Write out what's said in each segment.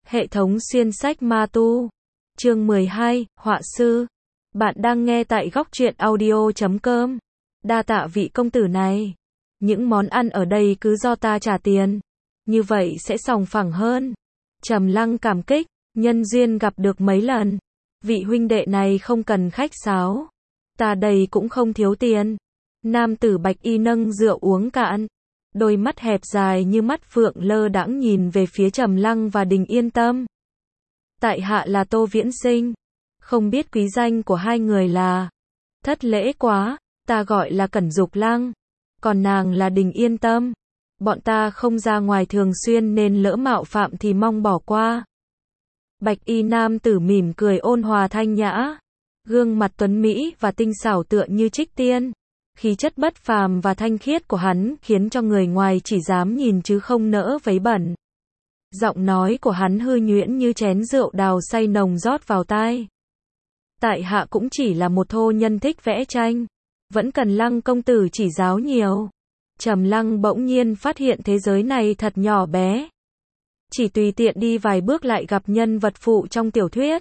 Hệ thống xuyên sách ma tu. Chương 12, Họa sư. Bạn đang nghe tại góc truyện audio.com. Đa tạ vị công tử này. Những món ăn ở đây cứ do ta trả tiền. Như vậy sẽ sòng phẳng hơn. Trầm Lăng cảm kích, nhân duyên gặp được mấy lần. Vị huynh đệ này không cần khách sáo. Ta đây cũng không thiếu tiền. Nam tử bạch y nâng rượu uống cạn. Đôi mắt hẹp dài như mắt phượng lơ đãng nhìn về phía Trầm Lăng và Đình Yên Tâm. Tại hạ là Tô Viễn Sinh. Không biết quý danh của hai người là. Thất lễ quá, ta gọi là Cẩn Dục Lăng. Còn nàng là Đình Yên Tâm. Bọn ta không ra ngoài thường xuyên nên lỡ mạo phạm thì mong bỏ qua. Bạch y nam tử mỉm cười ôn hòa thanh nhã. Gương mặt tuấn mỹ và tinh xảo tựa như trích tiên. Khí chất bất phàm và thanh khiết của hắn khiến cho người ngoài chỉ dám nhìn chứ không nỡ vấy bẩn. Giọng nói của hắn hư nhuyễn như chén rượu đào say nồng rót vào tai. Tại hạ cũng chỉ là một thô nhân thích vẽ tranh. Vẫn cần Lăng công tử chỉ giáo nhiều. Trầm Lăng bỗng nhiên phát hiện thế giới này thật nhỏ bé. Chỉ tùy tiện đi vài bước lại gặp nhân vật phụ trong tiểu thuyết.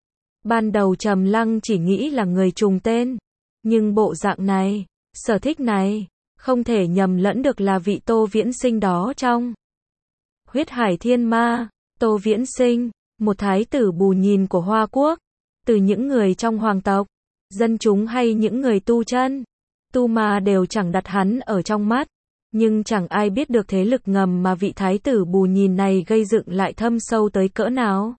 Ban đầu Trầm Lăng chỉ nghĩ là người trùng tên. Nhưng bộ dạng này, sở thích này, không thể nhầm lẫn được là vị Tô Viễn Sinh đó trong Huyết Hải Thiên Ma. Tô Viễn Sinh, một thái tử bù nhìn của Hoa Quốc. Từ những người trong hoàng tộc, dân chúng hay những người tu chân, tu ma đều chẳng đặt hắn ở trong mắt. Nhưng chẳng ai biết được thế lực ngầm mà vị thái tử bù nhìn này gây dựng lại thâm sâu tới cỡ nào.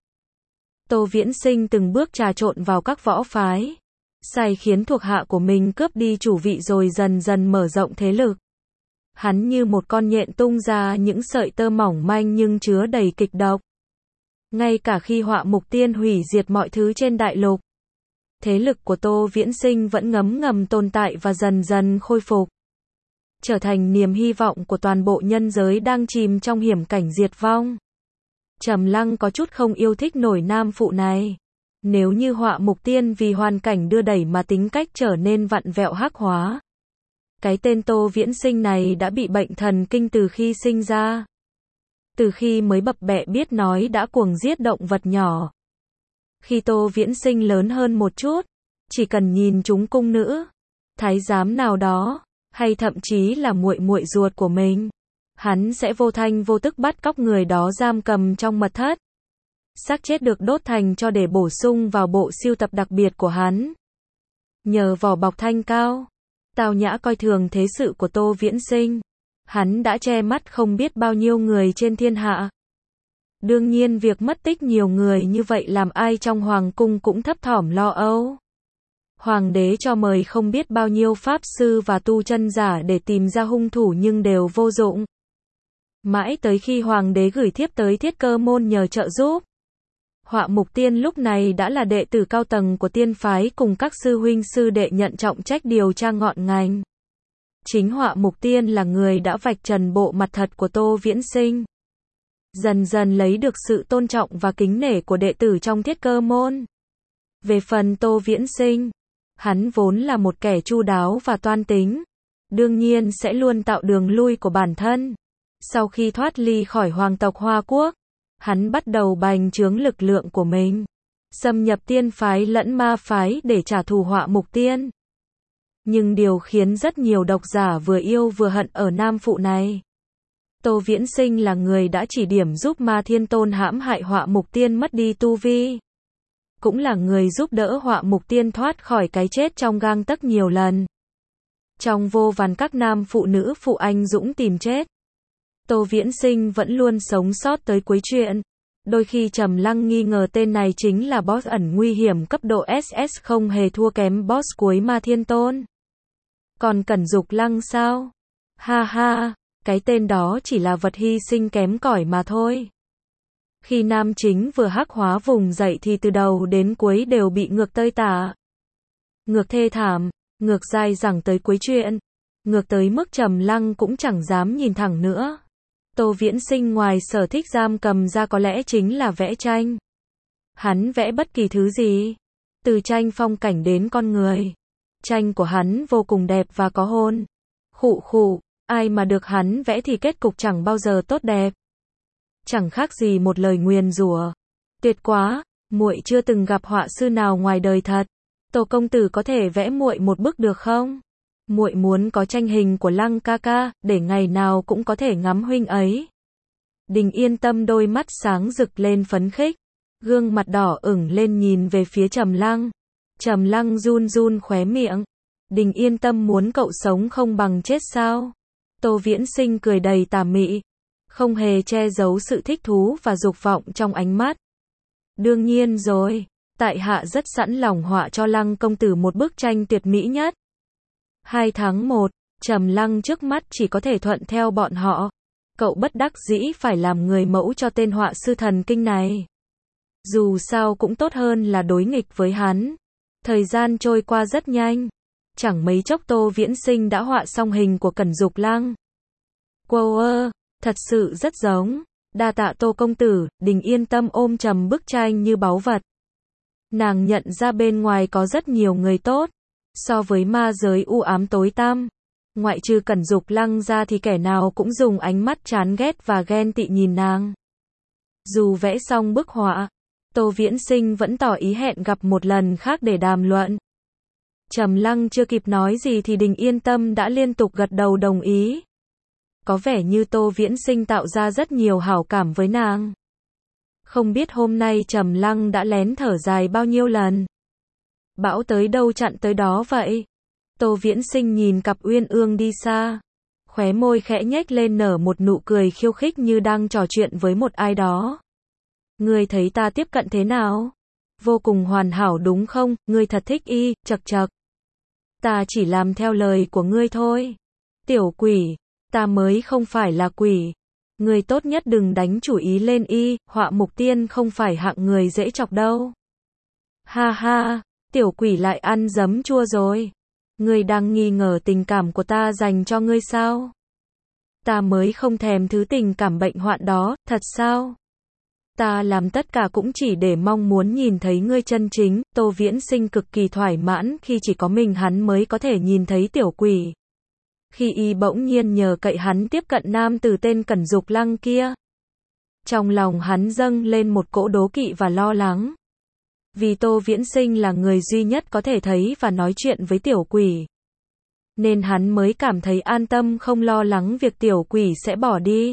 Tô Viễn Sinh từng bước trà trộn vào các võ phái. Sai khiến thuộc hạ của mình cướp đi chủ vị rồi dần dần mở rộng thế lực. Hắn như một con nhện tung ra những sợi tơ mỏng manh nhưng chứa đầy kịch độc. Ngay cả khi Họa Mục Tiên hủy diệt mọi thứ trên đại lục, thế lực của Tô Viễn Sinh vẫn ngấm ngầm tồn tại và dần dần khôi phục. Trở thành niềm hy vọng của toàn bộ nhân giới đang chìm trong hiểm cảnh diệt vong. Trầm Lăng có chút không yêu thích nổi nam phụ này. Nếu như Họa Mục Tiên vì hoàn cảnh đưa đẩy mà tính cách trở nên vặn vẹo hắc hóa. Cái tên Tô Viễn Sinh này đã bị bệnh thần kinh từ khi sinh ra. Từ khi mới bập bẹ biết nói đã cuồng giết động vật nhỏ. Khi Tô Viễn Sinh lớn hơn một chút, chỉ cần nhìn chúng cung nữ, thái giám nào đó, hay thậm chí là muội muội ruột của mình, hắn sẽ vô thanh vô tức bắt cóc người đó giam cầm trong mật thất. Xác chết được đốt thành cho để bổ sung vào bộ sưu tập đặc biệt của hắn. Nhờ vỏ bọc thanh cao, tao nhã coi thường thế sự của Tô Viễn Sinh, hắn đã che mắt không biết bao nhiêu người trên thiên hạ. Đương nhiên việc mất tích nhiều người như vậy làm ai trong hoàng cung cũng thấp thỏm lo âu. Hoàng đế cho mời không biết bao nhiêu pháp sư và tu chân giả để tìm ra hung thủ nhưng đều vô dụng. Mãi tới khi hoàng đế gửi thiếp tới Thiết Cơ môn nhờ trợ giúp. Họa Mục Tiên lúc này đã là đệ tử cao tầng của tiên phái cùng các sư huynh sư đệ nhận trọng trách điều tra ngọn ngành. Chính Họa Mục Tiên là người đã vạch trần bộ mặt thật của Tô Viễn Sinh. Dần dần lấy được sự tôn trọng và kính nể của đệ tử trong Thiết Cơ môn. Về phần Tô Viễn Sinh, hắn vốn là một kẻ chu đáo và toan tính. Đương nhiên sẽ luôn tạo đường lui của bản thân. Sau khi thoát ly khỏi hoàng tộc Hoa Quốc, hắn bắt đầu bành trướng lực lượng của mình, xâm nhập tiên phái lẫn ma phái để trả thù Họa Mục Tiên. Nhưng điều khiến rất nhiều độc giả vừa yêu vừa hận ở nam phụ này. Tô Viễn Sinh là người đã chỉ điểm giúp Ma Thiên Tôn hãm hại Họa Mục Tiên mất đi tu vi. Cũng là người giúp đỡ Họa Mục Tiên thoát khỏi cái chết trong gang tấc nhiều lần. Trong vô vàn các nam phụ nữ phụ anh dũng tìm chết, Tô Viễn Sinh vẫn luôn sống sót tới cuối truyện. Đôi khi Trầm Lăng nghi ngờ tên này chính là boss ẩn nguy hiểm cấp độ SS không hề thua kém boss cuối Ma Thiên Tôn. Còn Cẩn Dục Lăng sao? Ha ha, cái tên đó chỉ là vật hy sinh kém cỏi mà thôi. Khi nam chính vừa hắc hóa vùng dậy thì từ đầu đến cuối đều bị ngược tơi tả. Ngược thê thảm, ngược dai dẳng tới cuối truyện. Ngược tới mức Trầm Lăng cũng chẳng dám nhìn thẳng nữa. Tô Viễn Sinh ngoài sở thích giam cầm ra có lẽ chính là vẽ tranh. Hắn vẽ bất kỳ thứ gì, từ tranh phong cảnh đến con người. Tranh của hắn vô cùng đẹp và có hồn. Khụ khụ, ai mà được hắn vẽ thì kết cục chẳng bao giờ tốt đẹp. chẳng khác gì một lời nguyền rủa. Tuyệt quá, muội chưa từng gặp họa sư nào ngoài đời thật. Tô công tử có thể vẽ muội một bức được không? Muội muốn có tranh hình của Lăng ca ca, để ngày nào cũng có thể ngắm huynh ấy. Đình Yên Tâm đôi mắt sáng rực lên phấn khích, gương mặt đỏ ửng lên nhìn về phía Trầm Lăng. Trầm Lăng run run khóe miệng. Đình Yên Tâm muốn cậu sống không bằng chết sao? Tô Viễn Sinh cười đầy tà mị, không hề che giấu sự thích thú và dục vọng trong ánh mắt. Đương nhiên rồi, tại hạ rất sẵn lòng họa cho Lăng công tử một bức tranh tuyệt mỹ nhất. 2 tháng 1, Trầm Lăng trước mắt chỉ có thể thuận theo bọn họ. Cậu bất đắc dĩ phải làm người mẫu cho tên họa sư thần kinh này. Dù sao cũng tốt hơn là đối nghịch với hắn. Thời gian trôi qua rất nhanh. Chẳng mấy chốc Tô Viễn Sinh đã họa xong hình của Cẩn Dục Lăng. Wow, thật sự rất giống. Đa tạ Tô công tử. Đình Yên Tâm ôm chầm bức tranh như báu vật. Nàng nhận ra bên ngoài có rất nhiều người tốt. So với ma giới u ám tối tăm, ngoại trừ Cẩn Dục Lăng ra thì kẻ nào cũng dùng ánh mắt chán ghét và ghen tị nhìn nàng. Dù vẽ xong bức họa, Tô Viễn Sinh vẫn tỏ ý hẹn gặp một lần khác để đàm luận. Trầm Lăng chưa kịp nói gì thì Đình Yên Tâm đã liên tục gật đầu đồng ý. Có vẻ như Tô Viễn Sinh tạo ra rất nhiều hảo cảm với nàng. Không biết hôm nay Trầm Lăng đã lén thở dài bao nhiêu lần. Bão tới đâu chặn tới đó vậy. Tô Viễn Sinh nhìn cặp uyên ương đi xa, khóe môi khẽ nhếch lên nở một nụ cười khiêu khích như đang trò chuyện với một ai đó. Ngươi thấy ta tiếp cận thế nào? Vô cùng hoàn hảo đúng không? Ngươi thật thích y, chậc chậc. Ta chỉ làm theo lời của ngươi thôi. Tiểu quỷ, ta mới không phải là quỷ. Ngươi tốt nhất đừng đánh chủ ý lên y, họa mục tiên không phải hạng người dễ chọc đâu. Ha ha, tiểu quỷ lại ăn giấm chua rồi. Ngươi đang nghi ngờ tình cảm của ta dành cho ngươi sao? Ta mới không thèm thứ tình cảm bệnh hoạn đó, thật sao? Ta làm tất cả cũng chỉ để mong muốn nhìn thấy ngươi chân chính. Tô Viễn Sinh cực kỳ thoải mãn khi chỉ có mình hắn mới có thể nhìn thấy tiểu quỷ. Khi y bỗng nhiên nhờ cậy hắn tiếp cận nam tử tên Cẩn Dục Lăng kia, trong lòng hắn dâng lên một cỗ đố kỵ và lo lắng. Vì Tô Viễn Sinh là người duy nhất có thể thấy và nói chuyện với tiểu quỷ, nên hắn mới cảm thấy an tâm không lo lắng việc tiểu quỷ sẽ bỏ đi.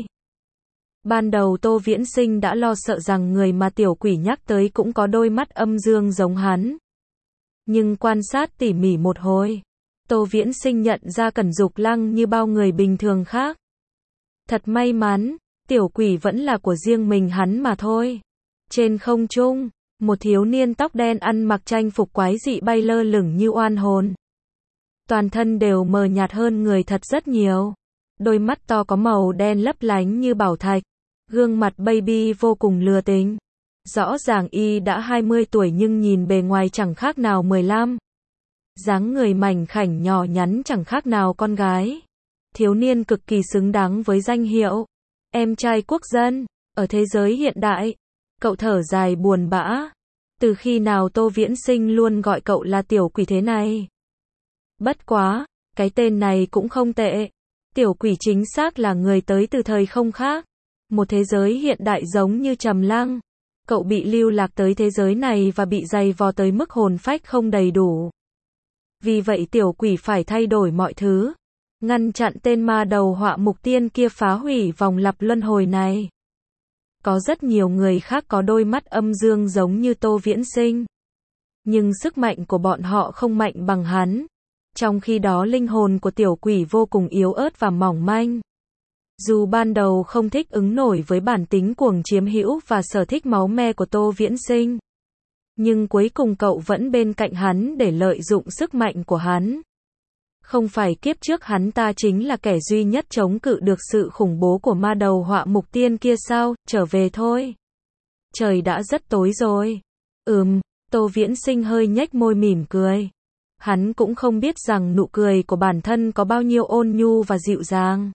Ban đầu Tô Viễn Sinh đã lo sợ rằng người mà tiểu quỷ nhắc tới cũng có đôi mắt âm dương giống hắn. Nhưng quan sát tỉ mỉ một hồi, Tô Viễn Sinh nhận ra Cẩn Dục Lăng như bao người bình thường khác. Thật may mắn, tiểu quỷ vẫn là của riêng mình hắn mà thôi. Trên không trung, một thiếu niên tóc đen ăn mặc trang phục quái dị bay lơ lửng như oan hồn. Toàn thân đều mờ nhạt hơn người thật rất nhiều. Đôi mắt to có màu đen lấp lánh như bảo thạch. Gương mặt baby vô cùng lừa tình. Rõ ràng y đã 20 tuổi nhưng nhìn bề ngoài chẳng khác nào 15. Dáng người mảnh khảnh nhỏ nhắn chẳng khác nào con gái. Thiếu niên cực kỳ xứng đáng với danh hiệu em trai quốc dân ở thế giới hiện đại. Cậu thở dài buồn bã. Từ khi nào Tô Viễn Sinh luôn gọi cậu là tiểu quỷ thế này? Bất quá, cái tên này cũng không tệ. Tiểu quỷ chính xác là người tới từ thời không khác. Một thế giới hiện đại giống như Trầm Lăng. Cậu bị lưu lạc tới thế giới này và bị dày vò tới mức hồn phách không đầy đủ. Vì vậy tiểu quỷ phải thay đổi mọi thứ, ngăn chặn tên ma đầu họa mục tiên kia phá hủy vòng lặp luân hồi này. Có rất nhiều người khác có đôi mắt âm dương giống như Tô Viễn Sinh, nhưng sức mạnh của bọn họ không mạnh bằng hắn. Trong khi đó linh hồn của tiểu quỷ vô cùng yếu ớt và mỏng manh. Dù ban đầu không thích ứng nổi với bản tính cuồng chiếm hữu và sở thích máu me của Tô Viễn Sinh, nhưng cuối cùng cậu vẫn bên cạnh hắn để lợi dụng sức mạnh của hắn. Không phải kiếp trước hắn ta chính là kẻ duy nhất chống cự được sự khủng bố của ma đầu họa mục tiên kia sao? Trở về thôi. Trời đã rất tối rồi. Tô Viễn Sinh hơi nhếch môi mỉm cười. Hắn cũng không biết rằng nụ cười của bản thân có bao nhiêu ôn nhu và dịu dàng.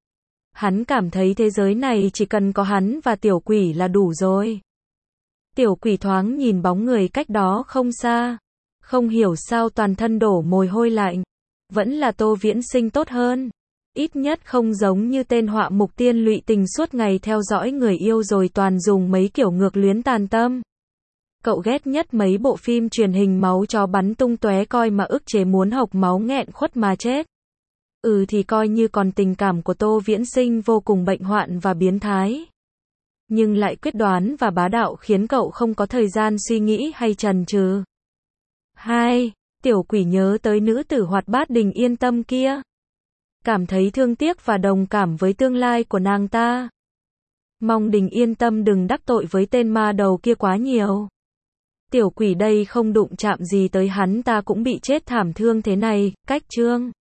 Hắn cảm thấy thế giới này chỉ cần có hắn và tiểu quỷ là đủ rồi. Tiểu quỷ thoáng nhìn bóng người cách đó không xa. Không hiểu sao toàn thân đổ mồ hôi lạnh. Vẫn là Tô Viễn Sinh tốt hơn. Ít nhất không giống như tên họa mục tiên lụy tình suốt ngày theo dõi người yêu rồi toàn dùng mấy kiểu ngược luyến tàn tâm. Cậu ghét nhất mấy bộ phim truyền hình máu chó bắn tung tóe coi mà ức chế muốn hộc máu nghẹn khuất mà chết. Thì coi như còn tình cảm của Tô Viễn Sinh vô cùng bệnh hoạn và biến thái. Nhưng lại quyết đoán và bá đạo khiến cậu không có thời gian suy nghĩ hay chần chừ. 2. Tiểu quỷ nhớ tới nữ tử hoạt bát Đình Yên Tâm kia. Cảm thấy thương tiếc và đồng cảm với tương lai của nàng ta. Mong Đình Yên Tâm đừng đắc tội với tên ma đầu kia quá nhiều. Tiểu quỷ đây không đụng chạm gì tới hắn ta cũng bị chết thảm thương thế này, cách chương.